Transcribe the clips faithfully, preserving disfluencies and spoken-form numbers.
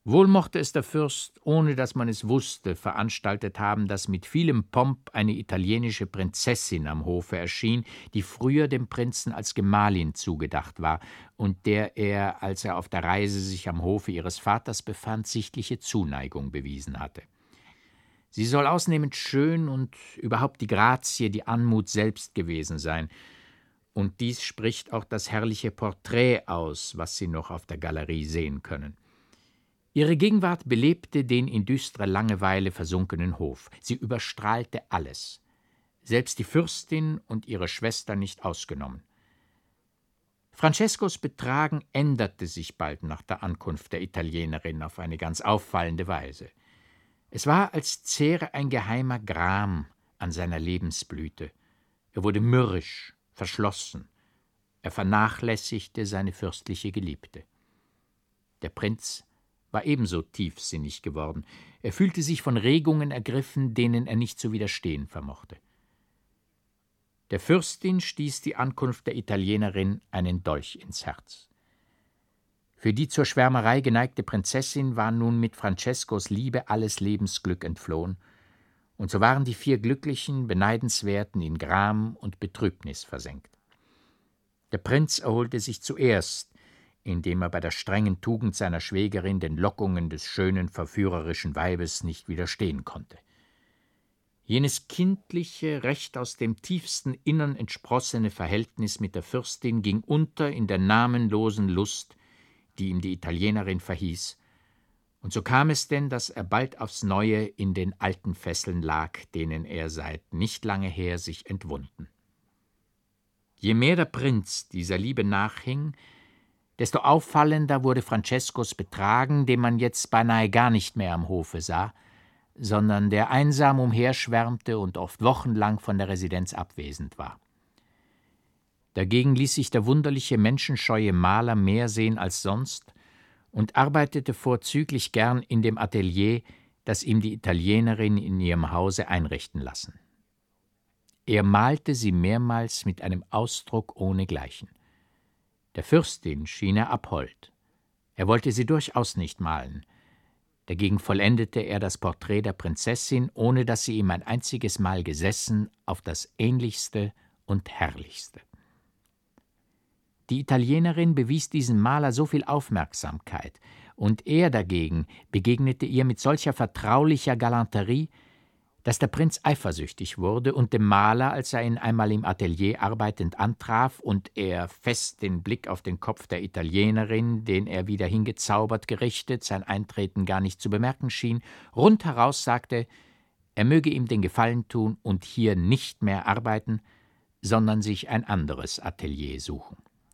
Wohl mochte es der Fürst, ohne dass man es wusste, veranstaltet haben, dass mit vielem Pomp eine italienische Prinzessin am Hofe erschien, die früher dem Prinzen als Gemahlin zugedacht war und der er, als er auf der Reise sich am Hofe ihres Vaters befand, sichtliche Zuneigung bewiesen hatte. Sie soll ausnehmend schön und überhaupt die Grazie, die Anmut selbst gewesen sein, und dies spricht auch das herrliche Porträt aus, was Sie noch auf der Galerie sehen können. Ihre Gegenwart belebte den in düstere Langeweile versunkenen Hof. Sie überstrahlte alles, selbst die Fürstin und ihre Schwester nicht ausgenommen. Franceskos Betragen änderte sich bald nach der Ankunft der Italienerin auf eine ganz auffallende Weise. Es war, als zehre ein geheimer Gram an seiner Lebensblüte. Er wurde mürrisch, verschlossen. Er vernachlässigte seine fürstliche Geliebte. Der Prinz war ebenso tiefsinnig geworden. Er fühlte sich von Regungen ergriffen, denen er nicht zu widerstehen vermochte. Der Fürstin stieß die Ankunft der Italienerin einen Dolch ins Herz. Für die zur Schwärmerei geneigte Prinzessin war nun mit Franceskos Liebe alles Lebensglück entflohen, und so waren die vier Glücklichen, Beneidenswerten in Gram und Betrübnis versenkt. Der Prinz erholte sich zuerst, indem er bei der strengen Tugend seiner Schwägerin den Lockungen des schönen, verführerischen Weibes nicht widerstehen konnte. Jenes kindliche, recht aus dem tiefsten Innern entsprossene Verhältnis mit der Fürstin ging unter in der namenlosen Lust, die ihm die Italienerin verhieß, und so kam es denn, dass er bald aufs Neue in den alten Fesseln lag, denen er seit nicht lange her sich entwunden. Je mehr der Prinz dieser Liebe nachhing, desto auffallender wurde Franceskos Betragen, den man jetzt beinahe gar nicht mehr am Hofe sah, sondern der einsam umherschwärmte und oft wochenlang von der Residenz abwesend war. Dagegen ließ sich der wunderliche, menschenscheue Maler mehr sehen als sonst und arbeitete vorzüglich gern in dem Atelier, das ihm die Italienerin in ihrem Hause einrichten lassen. Er malte sie mehrmals mit einem Ausdruck ohnegleichen. Der Fürstin schien er abhold. Er wollte sie durchaus nicht malen. Dagegen vollendete er das Porträt der Prinzessin, ohne dass sie ihm ein einziges Mal gesessen, auf das ähnlichste und herrlichste. Die Italienerin bewies diesem Maler so viel Aufmerksamkeit, und er dagegen begegnete ihr mit solcher vertraulicher Galanterie, dass der Prinz eifersüchtig wurde und dem Maler, als er ihn einmal im Atelier arbeitend antraf und er fest den Blick auf den Kopf der Italienerin, den er wieder hingezaubert gerichtet, sein Eintreten gar nicht zu bemerken schien, rundheraus sagte, er möge ihm den Gefallen tun und hier nicht mehr arbeiten, sondern sich ein anderes Atelier suchen.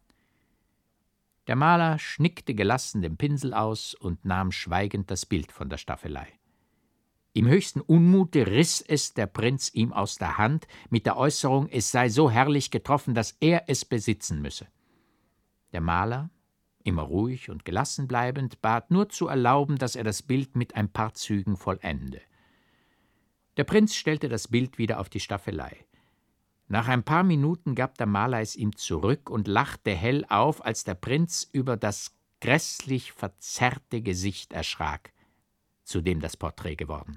Der Maler schnickte gelassen den Pinsel aus und nahm schweigend das Bild von der Staffelei. Im höchsten Unmute riss es der Prinz ihm aus der Hand, mit der Äußerung, es sei so herrlich getroffen, dass er es besitzen müsse. Der Maler, immer ruhig und gelassen bleibend, bat nur zu erlauben, dass er das Bild mit ein paar Zügen vollende. Der Prinz stellte das Bild wieder auf die Staffelei. Nach ein paar Minuten gab der Maler es ihm zurück und lachte hell auf, als der Prinz über das grässlich verzerrte Gesicht erschrak, zu dem das Porträt geworden.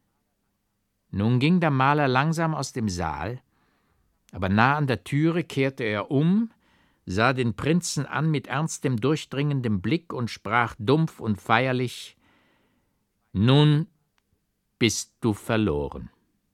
Nun ging der Maler langsam aus dem Saal, aber nah an der Türe kehrte er um, sah den Prinzen an mit ernstem, durchdringendem Blick und sprach dumpf und feierlich: »Nun bist du verloren.«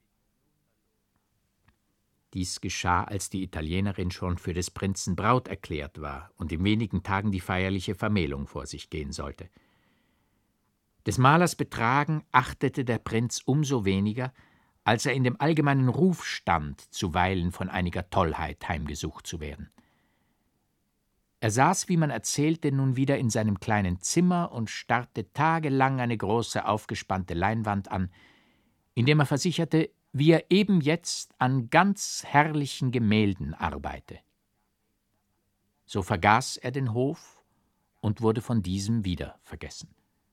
Dies geschah, als die Italienerin schon für des Prinzen Braut erklärt war und in wenigen Tagen die feierliche Vermählung vor sich gehen sollte. Des Malers Betragen achtete der Prinz umso weniger, als er in dem allgemeinen Ruf stand, zuweilen von einiger Tollheit heimgesucht zu werden. Er saß, wie man erzählte, nun wieder in seinem kleinen Zimmer und starrte tagelang eine große aufgespannte Leinwand an, indem er versicherte, wie er eben jetzt an ganz herrlichen Gemälden arbeite. So vergaß er den Hof und wurde von diesem wieder vergessen.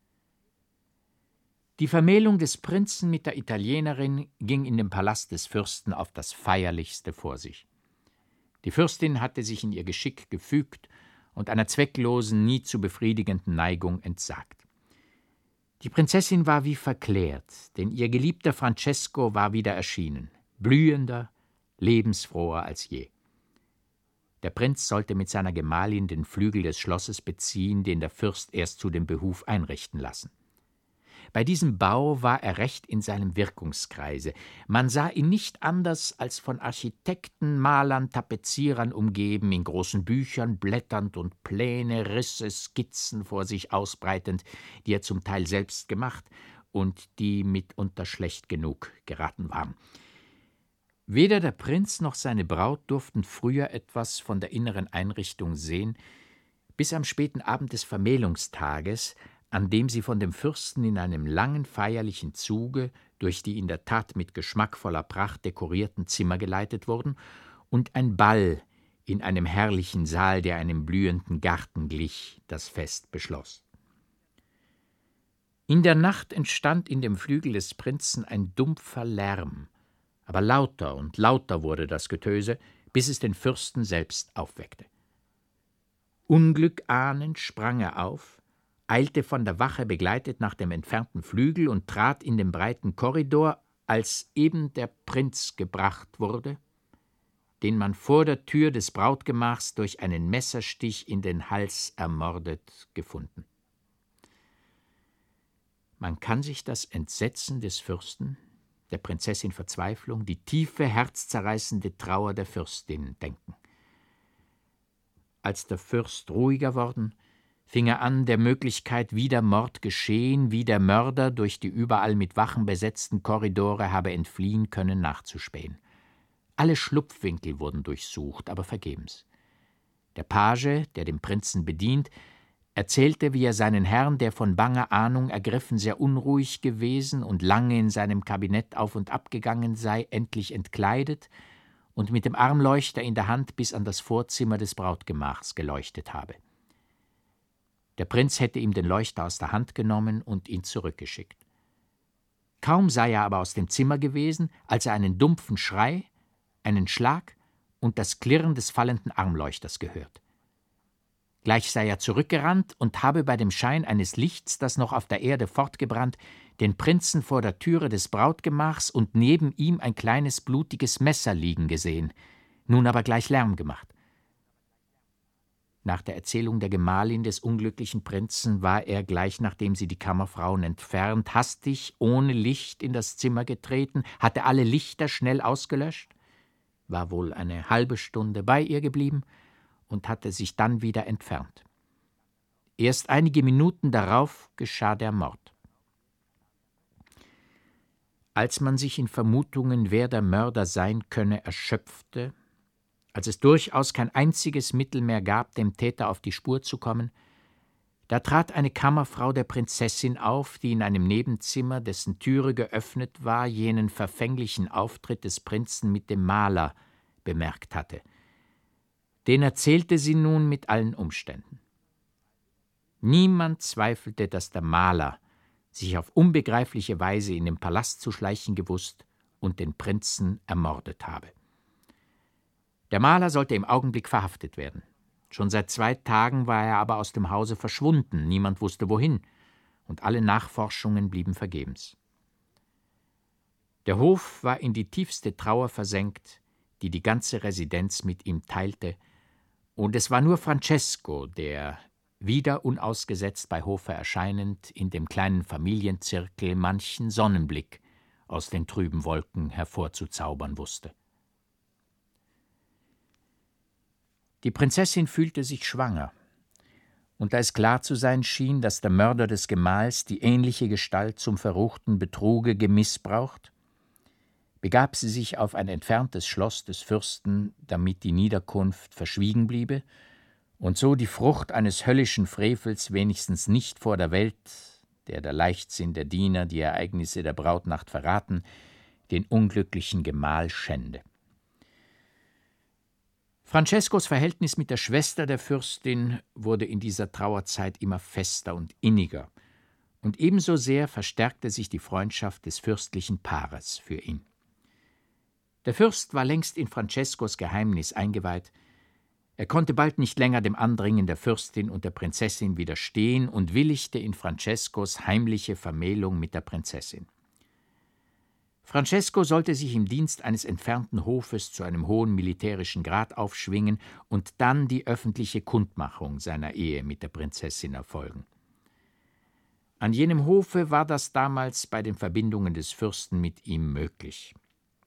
Die Vermählung des Prinzen mit der Italienerin ging in dem Palast des Fürsten auf das Feierlichste vor sich. Die Fürstin hatte sich in ihr Geschick gefügt und einer zwecklosen, nie zu befriedigenden Neigung entsagt. Die Prinzessin war wie verklärt, denn ihr geliebter Francesco war wieder erschienen, blühender, lebensfroher als je. Der Prinz sollte mit seiner Gemahlin den Flügel des Schlosses beziehen, den der Fürst erst zu dem Behuf einrichten lassen. Bei diesem Bau war er recht in seinem Wirkungskreise. Man sah ihn nicht anders als von Architekten, Malern, Tapezierern umgeben, in großen Büchern blätternd und Pläne, Risse, Skizzen vor sich ausbreitend, die er zum Teil selbst gemacht und die mitunter schlecht genug geraten waren. Weder der Prinz noch seine Braut durften früher etwas von der inneren Einrichtung sehen, bis am späten Abend des Vermählungstages, an dem sie von dem Fürsten in einem langen feierlichen Zuge durch die in der Tat mit geschmackvoller Pracht dekorierten Zimmer geleitet wurden und ein Ball in einem herrlichen Saal, der einem blühenden Garten glich, das Fest beschloss. In der Nacht entstand in dem Flügel des Prinzen ein dumpfer Lärm, aber lauter und lauter wurde das Getöse, bis es den Fürsten selbst aufweckte. Unglück ahnend sprang er auf, eilte von der Wache begleitet nach dem entfernten Flügel und trat in den breiten Korridor, als eben der Prinz gebracht wurde, den man vor der Tür des Brautgemachs durch einen Messerstich in den Hals ermordet gefunden. Man kann sich das Entsetzen des Fürsten, der Prinzessin Verzweiflung, die tiefe, herzzerreißende Trauer der Fürstin denken. Als der Fürst ruhiger worden, fing er an, der Möglichkeit, wie der Mord geschehen, wie der Mörder durch die überall mit Wachen besetzten Korridore habe entfliehen können, nachzuspähen. Alle Schlupfwinkel wurden durchsucht, aber vergebens. Der Page, der den Prinzen bedient, erzählte, wie er seinen Herrn, der von banger Ahnung ergriffen sehr unruhig gewesen und lange in seinem Kabinett auf und ab gegangen sei, endlich entkleidet und mit dem Armleuchter in der Hand bis an das Vorzimmer des Brautgemachs geleuchtet habe. Der Prinz hätte ihm den Leuchter aus der Hand genommen und ihn zurückgeschickt. Kaum sei er aber aus dem Zimmer gewesen, als er einen dumpfen Schrei, einen Schlag und das Klirren des fallenden Armleuchters gehört. Gleich sei er zurückgerannt und habe bei dem Schein eines Lichts, das noch auf der Erde fortgebrannt, den Prinzen vor der Türe des Brautgemachs und neben ihm ein kleines blutiges Messer liegen gesehen, nun aber gleich Lärm gemacht. Nach der Erzählung der Gemahlin des unglücklichen Prinzen war er, gleich nachdem sie die Kammerfrauen entfernt, hastig ohne Licht in das Zimmer getreten, hatte alle Lichter schnell ausgelöscht, war wohl eine halbe Stunde bei ihr geblieben und hatte sich dann wieder entfernt. Erst einige Minuten darauf geschah der Mord. Als man sich in Vermutungen, wer der Mörder sein könne, erschöpfte, als es durchaus kein einziges Mittel mehr gab, dem Täter auf die Spur zu kommen, da trat eine Kammerfrau der Prinzessin auf, die in einem Nebenzimmer, dessen Türe geöffnet war, jenen verfänglichen Auftritt des Prinzen mit dem Maler bemerkt hatte. Den erzählte sie nun mit allen Umständen. Niemand zweifelte, dass der Maler sich auf unbegreifliche Weise in den Palast zu schleichen gewusst und den Prinzen ermordet habe. Der Maler sollte im Augenblick verhaftet werden. Schon seit zwei Tagen war er aber aus dem Hause verschwunden, niemand wusste wohin, und alle Nachforschungen blieben vergebens. Der Hof war in die tiefste Trauer versenkt, die die ganze Residenz mit ihm teilte, und es war nur Francesco, der, wieder unausgesetzt bei Hofe erscheinend, in dem kleinen Familienzirkel manchen Sonnenblick aus den trüben Wolken hervorzuzaubern wusste. Die Prinzessin fühlte sich schwanger, und da es klar zu sein schien, dass der Mörder des Gemahls die ähnliche Gestalt zum verruchten Betruge gemissbraucht, begab sie sich auf ein entferntes Schloss des Fürsten, damit die Niederkunft verschwiegen bliebe und so die Frucht eines höllischen Frevels wenigstens nicht vor der Welt, der der Leichtsinn der Diener die Ereignisse der Brautnacht verraten, den unglücklichen Gemahl schände. Francescos Verhältnis mit der Schwester der Fürstin wurde in dieser Trauerzeit immer fester und inniger, und ebenso sehr verstärkte sich die Freundschaft des fürstlichen Paares für ihn. Der Fürst war längst in Francescos Geheimnis eingeweiht, Er konnte bald nicht länger dem Andringen der Fürstin und der Prinzessin widerstehen und willigte in Francescos heimliche Vermählung mit der Prinzessin. Francesco sollte sich im Dienst eines entfernten Hofes zu einem hohen militärischen Grad aufschwingen und dann die öffentliche Kundmachung seiner Ehe mit der Prinzessin erfolgen. An jenem Hofe war das damals bei den Verbindungen des Fürsten mit ihm möglich.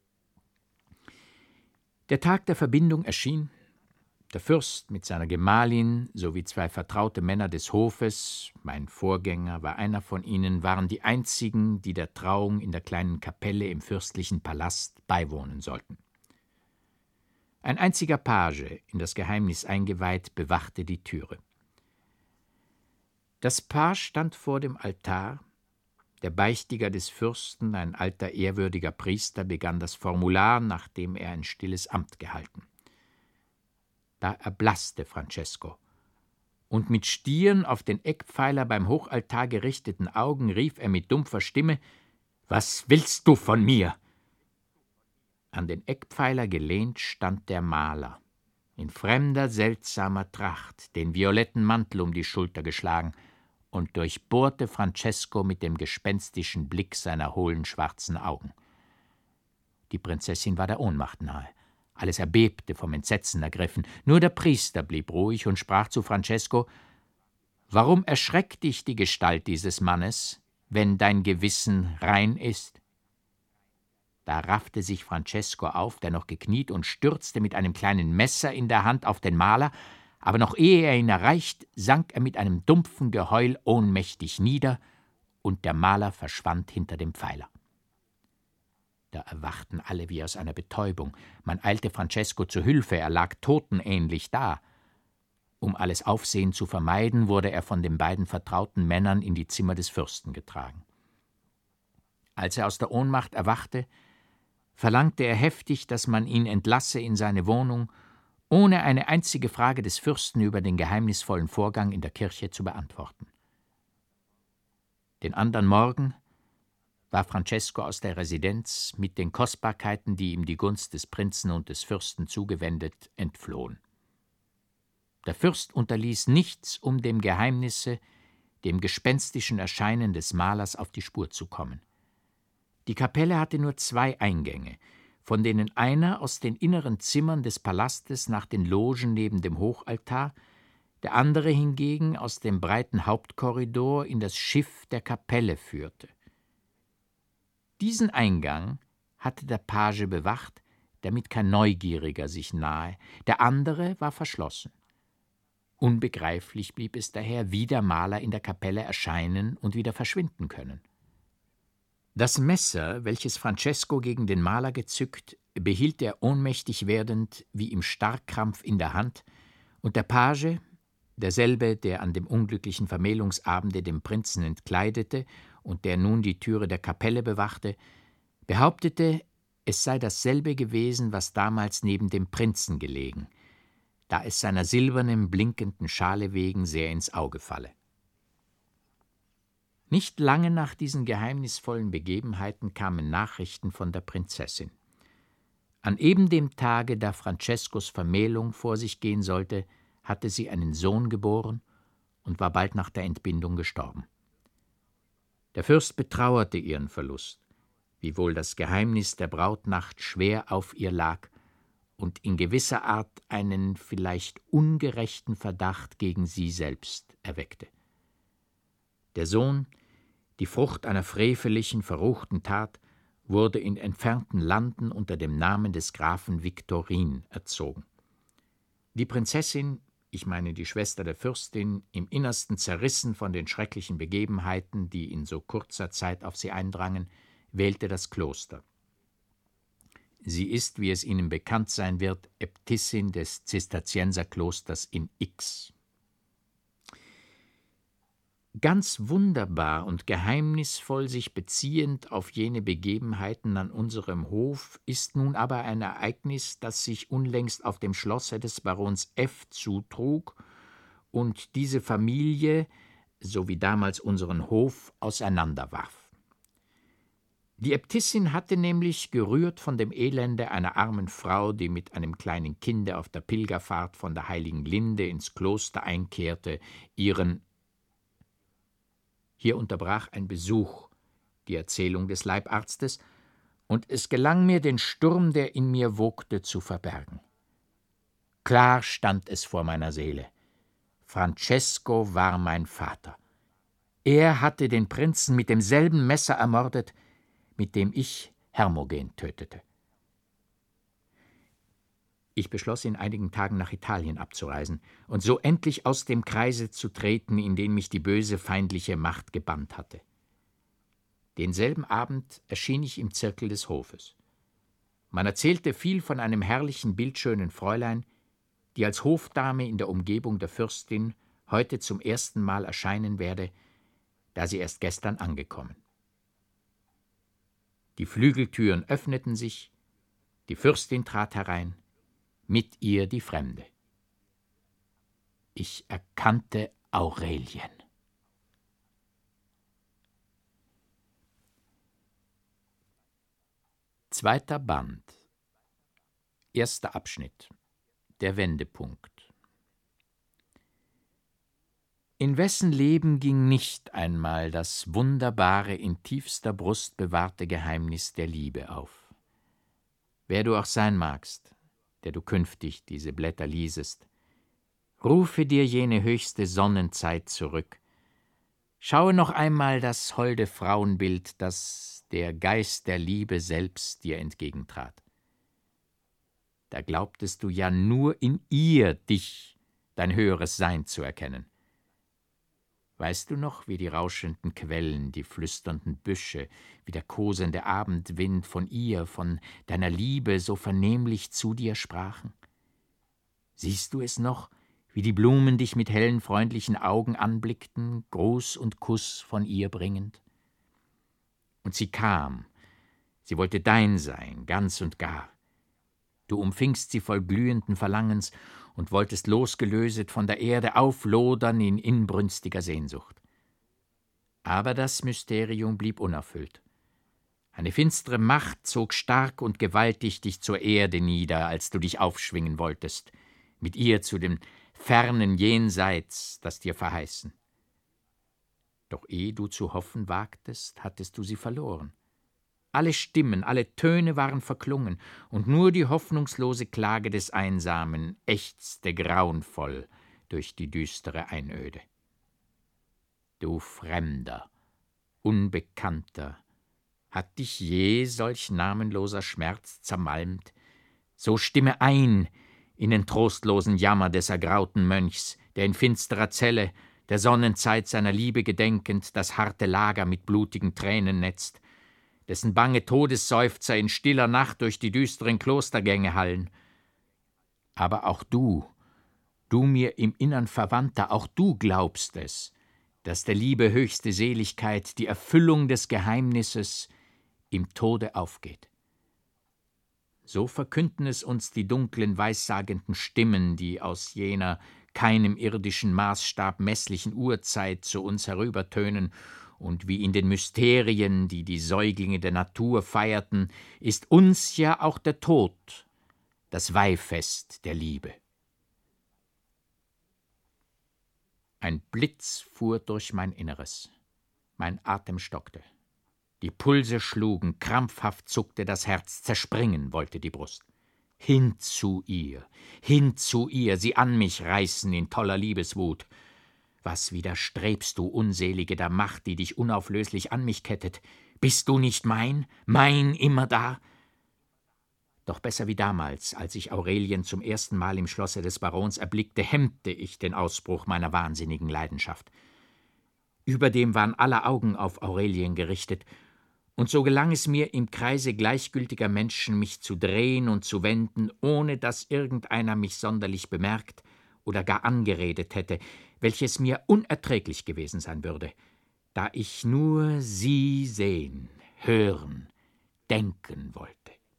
Der Tag der Verbindung erschien. Der Fürst mit seiner Gemahlin sowie zwei vertraute Männer des Hofes, mein Vorgänger war einer von ihnen, waren die einzigen, die der Trauung in der kleinen Kapelle im fürstlichen Palast beiwohnen sollten. Ein einziger Page, in das Geheimnis eingeweiht, bewachte die Türe. Das Paar stand vor dem Altar. Der Beichtiger des Fürsten, ein alter, ehrwürdiger Priester, begann das Formular, nachdem er ein stilles Amt gehalten. Da erblaßte Francesco, und mit stieren, auf den Eckpfeiler beim Hochaltar gerichteten Augen rief er mit dumpfer Stimme: »Was willst du von mir?« An den Eckpfeiler gelehnt stand der Maler, in fremder, seltsamer Tracht, den violetten Mantel um die Schulter geschlagen, und durchbohrte Francesco mit dem gespenstischen Blick seiner hohlen, schwarzen Augen. Die Prinzessin war der Ohnmacht nahe. Alles erbebte, vom Entsetzen ergriffen. Nur der Priester blieb ruhig und sprach zu Francesco: »Warum erschreckt dich die Gestalt dieses Mannes, wenn dein Gewissen rein ist?« Da raffte sich Francesco auf, der noch gekniet, und stürzte mit einem kleinen Messer in der Hand auf den Maler, aber noch ehe er ihn erreicht, sank er mit einem dumpfen Geheul ohnmächtig nieder, und der Maler verschwand hinter dem Pfeiler. Da erwachten alle wie aus einer Betäubung. Man eilte Francesco zu Hilfe, er lag totenähnlich da. Um alles Aufsehen zu vermeiden, wurde er von den beiden vertrauten Männern in die Zimmer des Fürsten getragen. Als er aus der Ohnmacht erwachte, verlangte er heftig, dass man ihn entlasse in seine Wohnung, ohne eine einzige Frage des Fürsten über den geheimnisvollen Vorgang in der Kirche zu beantworten. Den andern Morgen war Francesco aus der Residenz mit den Kostbarkeiten, die ihm die Gunst des Prinzen und des Fürsten zugewendet, entflohen. Der Fürst unterließ nichts, um dem Geheimnisse, dem gespenstischen Erscheinen des Malers auf die Spur zu kommen. Die Kapelle hatte nur zwei Eingänge, von denen einer aus den inneren Zimmern des Palastes nach den Logen neben dem Hochaltar, der andere hingegen aus dem breiten Hauptkorridor in das Schiff der Kapelle führte. Diesen Eingang hatte der Page bewacht, damit kein Neugieriger sich nahe, der andere war verschlossen. Unbegreiflich blieb es daher, wie der Maler in der Kapelle erscheinen und wieder verschwinden können. Das Messer, welches Francesco gegen den Maler gezückt, behielt er ohnmächtig werdend wie im Starrkrampf in der Hand, und der Page, derselbe, der an dem unglücklichen Vermählungsabende dem Prinzen entkleidete und der nun die Türe der Kapelle bewachte, behauptete, es sei dasselbe gewesen, was damals neben dem Prinzen gelegen, da es seiner silbernen, blinkenden Schale wegen sehr ins Auge falle. Nicht lange nach diesen geheimnisvollen Begebenheiten kamen Nachrichten von der Prinzessin. An eben dem Tage, da Francescos Vermählung vor sich gehen sollte, hatte sie einen Sohn geboren und war bald nach der Entbindung gestorben. Der Fürst betrauerte ihren Verlust, wiewohl das Geheimnis der Brautnacht schwer auf ihr lag und in gewisser Art einen vielleicht ungerechten Verdacht gegen sie selbst erweckte. Der Sohn, die Frucht einer freveligen, verruchten Tat, wurde in entfernten Landen unter dem Namen des Grafen Viktorin erzogen. Die Prinzessin, ich meine die Schwester der Fürstin, im Innersten zerrissen von den schrecklichen Begebenheiten, die in so kurzer Zeit auf sie eindrangen, wählte das Kloster. Sie ist, wie es Ihnen bekannt sein wird, Äbtissin des Zisterzienserklosters in X. Ganz wunderbar und geheimnisvoll sich beziehend auf jene Begebenheiten an unserem Hof ist nun aber ein Ereignis, das sich unlängst auf dem Schlosse des Barons F. zutrug und diese Familie, so wie damals unseren Hof, auseinanderwarf. Die Äbtissin hatte nämlich, gerührt von dem Elende einer armen Frau, die mit einem kleinen Kinde auf der Pilgerfahrt von der heiligen Linde ins Kloster einkehrte, ihren Hier unterbrach ein Besuch die Erzählung des Leibarztes, und es gelang mir, den Sturm, der in mir wogte, zu verbergen. Klar stand es vor meiner Seele: Francesco war mein Vater. Er hatte den Prinzen mit demselben Messer ermordet, mit dem ich Hermogen tötete. Ich beschloss, in einigen Tagen nach Italien abzureisen und so endlich aus dem Kreise zu treten, in den mich die böse feindliche Macht gebannt hatte. Denselben Abend erschien ich im Zirkel des Hofes. Man erzählte viel von einem herrlichen, bildschönen Fräulein, die als Hofdame in der Umgebung der Fürstin heute zum ersten Mal erscheinen werde, da sie erst gestern angekommen. Die Flügeltüren öffneten sich, die Fürstin trat herein, mit ihr die Fremde. Ich erkannte Aurelien. Zweiter Band. Erster Abschnitt. Der Wendepunkt. In wessen Leben ging nicht einmal das wunderbare, in tiefster Brust bewahrte Geheimnis der Liebe auf? Wer du auch sein magst, der du künftig diese Blätter liesest, rufe dir jene höchste Sonnenzeit zurück. Schaue noch einmal das holde Frauenbild, das der Geist der Liebe selbst dir entgegentrat. Da glaubtest du ja nur in ihr dich, dein höheres Sein zu erkennen. Weißt du noch, wie die rauschenden Quellen, die flüsternden Büsche, wie der kosende Abendwind von ihr, von deiner Liebe so vernehmlich zu dir sprachen? Siehst du es noch, wie die Blumen dich mit hellen, freundlichen Augen anblickten, Gruß und Kuss von ihr bringend? Und sie kam, sie wollte dein sein, ganz und gar. Du umfingst sie voll glühenden Verlangens und wolltest losgelöset von der Erde auflodern in inbrünstiger Sehnsucht. Aber das Mysterium blieb unerfüllt. Eine finstere Macht zog stark und gewaltig dich zur Erde nieder, als du dich aufschwingen wolltest, mit ihr zu dem fernen Jenseits, das dir verheißen. Doch ehe du zu hoffen wagtest, hattest du sie verloren. Alle Stimmen, alle Töne waren verklungen, und nur die hoffnungslose Klage des Einsamen ächzte grauenvoll durch die düstere Einöde. Du Fremder, Unbekannter, hat dich je solch namenloser Schmerz zermalmt? So stimme ein in den trostlosen Jammer des ergrauten Mönchs, der in finsterer Zelle, der Sonnenzeit seiner Liebe gedenkend, das harte Lager mit blutigen Tränen netzt, dessen bange Todesseufzer in stiller Nacht durch die düsteren Klostergänge hallen. Aber auch du, du mir im Innern Verwandter, auch du glaubst es, dass der Liebe höchste Seligkeit, die Erfüllung des Geheimnisses, im Tode aufgeht. So verkünden es uns die dunklen, weissagenden Stimmen, die aus jener keinem irdischen Maßstab messlichen Urzeit zu uns herübertönen, und wie in den Mysterien, die die Säuglinge der Natur feierten, ist uns ja auch der Tod das Weihfest der Liebe. Ein Blitz fuhr durch mein Inneres. Mein Atem stockte. Die Pulse schlugen, krampfhaft zuckte das Herz, zerspringen wollte die Brust. Hin zu ihr, hin zu ihr, sie an mich reißen in toller Liebeswut. Was widerstrebst du, Unselige, der Macht, die dich unauflöslich an mich kettet? Bist du nicht mein, mein immerdar? Doch besser wie damals, als ich Aurelien zum ersten Mal im Schlosse des Barons erblickte, hemmte ich den Ausbruch meiner wahnsinnigen Leidenschaft. Überdem waren aller Augen auf Aurelien gerichtet, und so gelang es mir, im Kreise gleichgültiger Menschen mich zu drehen und zu wenden, ohne dass irgendeiner mich sonderlich bemerkt oder gar angeredet hätte, welches mir unerträglich gewesen sein würde, da ich nur sie sehen, hören, denken wollte.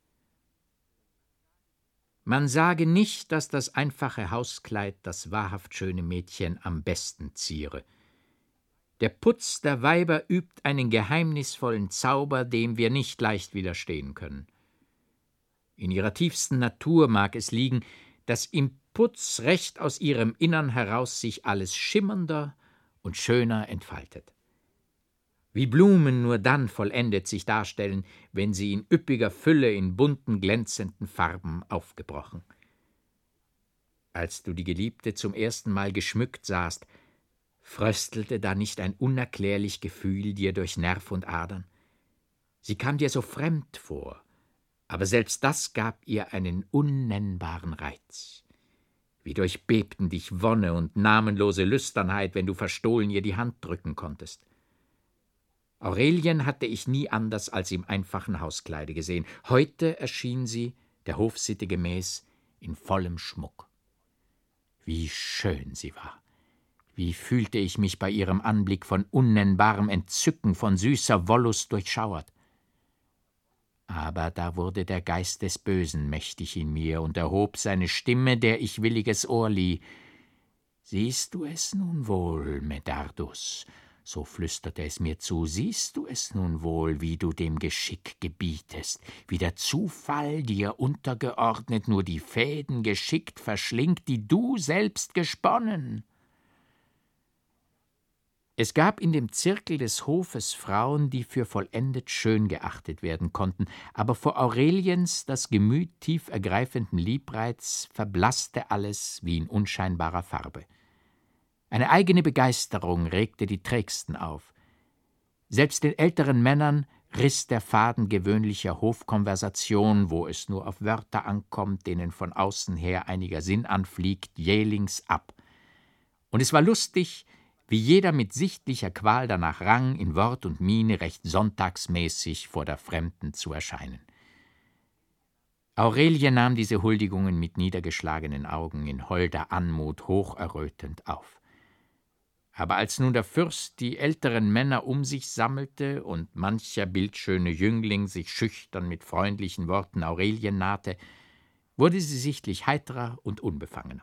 Man sage nicht, dass das einfache Hauskleid das wahrhaft schöne Mädchen am besten ziere. Der Putz der Weiber übt einen geheimnisvollen Zauber, dem wir nicht leicht widerstehen können. In ihrer tiefsten Natur mag es liegen, dass im Putz recht aus ihrem Innern heraus sich alles schimmernder und schöner entfaltet. Wie Blumen nur dann vollendet sich darstellen, wenn sie in üppiger Fülle in bunten, glänzenden Farben aufgebrochen. Als du die Geliebte zum ersten Mal geschmückt sahst, fröstelte da nicht ein unerklärlich Gefühl dir durch Nerv und Adern? Sie kam dir so fremd vor, aber selbst das gab ihr einen unnennbaren Reiz. Wie durchbebten dich Wonne und namenlose Lüsternheit, wenn du verstohlen ihr die Hand drücken konntest. Aurelien hatte ich nie anders als im einfachen Hauskleide gesehen. Heute erschien sie, der Hofsitte gemäß, in vollem Schmuck. Wie schön sie war! Wie fühlte ich mich bei ihrem Anblick von unnennbarem Entzücken, von süßer Wollust durchschauert. Aber da wurde der Geist des Bösen mächtig in mir und erhob seine Stimme, der ich williges Ohr lieh. »Siehst du es nun wohl, Medardus?« So flüsterte es mir zu, »siehst du es nun wohl, wie du dem Geschick gebietest, wie der Zufall dir untergeordnet nur die Fäden geschickt verschlingt, die du selbst gesponnen?« Es gab in dem Zirkel des Hofes Frauen, die für vollendet schön geachtet werden konnten, aber vor Aureliens das Gemüt tief ergreifenden Liebreiz verblasste alles wie in unscheinbarer Farbe. Eine eigene Begeisterung regte die Trägsten auf. Selbst den älteren Männern riss der Faden gewöhnlicher Hofkonversation, wo es nur auf Wörter ankommt, denen von außen her einiger Sinn anfliegt, jählings ab. Und es war lustig, wie jeder mit sichtlicher Qual danach rang, in Wort und Miene recht sonntagsmäßig vor der Fremden zu erscheinen. Aurelie nahm diese Huldigungen mit niedergeschlagenen Augen in holder Anmut hocherrötend auf. Aber als nun der Fürst die älteren Männer um sich sammelte und mancher bildschöne Jüngling sich schüchtern mit freundlichen Worten Aurelien nahte, wurde sie sichtlich heiterer und unbefangener.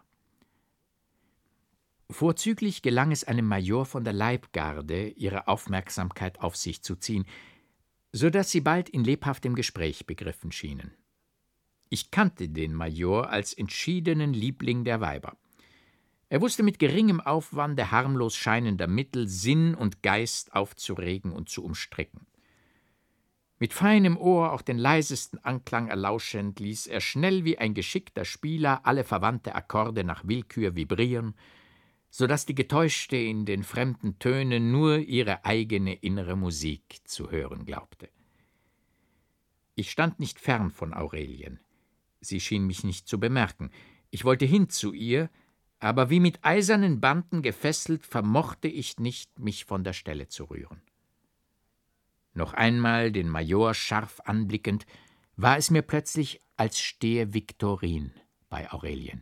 Vorzüglich gelang es einem Major von der Leibgarde, ihre Aufmerksamkeit auf sich zu ziehen, so dass sie bald in lebhaftem Gespräch begriffen schienen. Ich kannte den Major als entschiedenen Liebling der Weiber. Er wusste mit geringem Aufwande harmlos scheinender Mittel Sinn und Geist aufzuregen und zu umstricken. Mit feinem Ohr auch den leisesten Anklang erlauschend, ließ er schnell wie ein geschickter Spieler alle verwandte Akkorde nach Willkür vibrieren, so daß die Getäuschte in den fremden Tönen nur ihre eigene innere Musik zu hören glaubte. Ich stand nicht fern von Aurelien. Sie schien mich nicht zu bemerken. Ich wollte hin zu ihr, aber wie mit eisernen Banden gefesselt, vermochte ich nicht, mich von der Stelle zu rühren. Noch einmal den Major scharf anblickend, war es mir plötzlich, als stehe Viktorin bei Aurelien.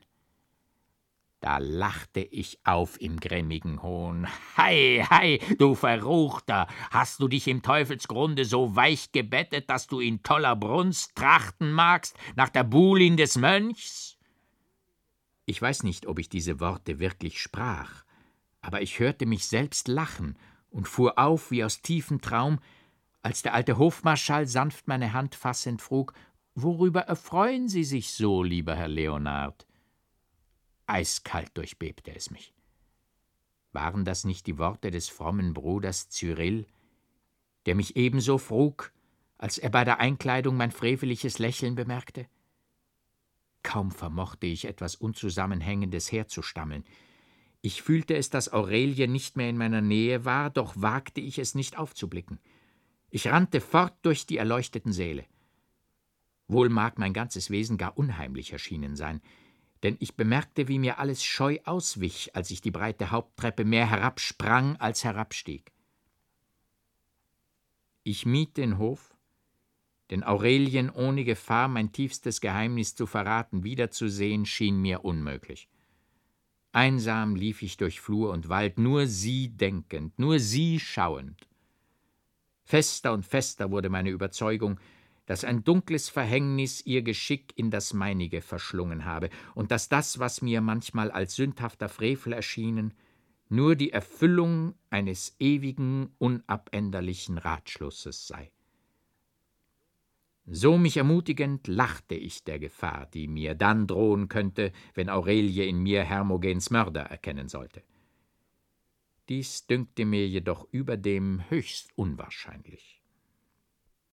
Da lachte ich auf im grimmigen Hohn. »Hei, hei, du Verruchter, hast du dich im Teufelsgrunde so weich gebettet, dass du in toller Brunst trachten magst nach der Buhlin des Mönchs?« Ich weiß nicht, ob ich diese Worte wirklich sprach, aber ich hörte mich selbst lachen und fuhr auf wie aus tiefem Traum, als der alte Hofmarschall sanft meine Hand fassend frug, »Worüber erfreuen Sie sich so, lieber Herr Leonard?« Eiskalt durchbebte es mich. Waren das nicht die Worte des frommen Bruders Cyril, der mich ebenso frug, als er bei der Einkleidung mein freveliches Lächeln bemerkte? Kaum vermochte ich, etwas Unzusammenhängendes herzustammeln. Ich fühlte es, dass Aurelie nicht mehr in meiner Nähe war, doch wagte ich es nicht aufzublicken. Ich rannte fort durch die erleuchteten Säle. Wohl mag mein ganzes Wesen gar unheimlich erschienen sein, denn ich bemerkte, wie mir alles scheu auswich, als ich die breite Haupttreppe mehr herabsprang als herabstieg. Ich mied den Hof, denn Aurelien ohne Gefahr, mein tiefstes Geheimnis zu verraten, wiederzusehen, schien mir unmöglich. Einsam lief ich durch Flur und Wald, nur sie denkend, nur sie schauend. Fester und fester wurde meine Überzeugung, dass ein dunkles Verhängnis ihr Geschick in das meinige verschlungen habe und dass das, was mir manchmal als sündhafter Frevel erschienen, nur die Erfüllung eines ewigen, unabänderlichen Ratschlusses sei. So mich ermutigend, lachte ich der Gefahr, die mir dann drohen könnte, wenn Aurelie in mir Hermogens Mörder erkennen sollte. Dies dünkte mir jedoch überdem höchst unwahrscheinlich.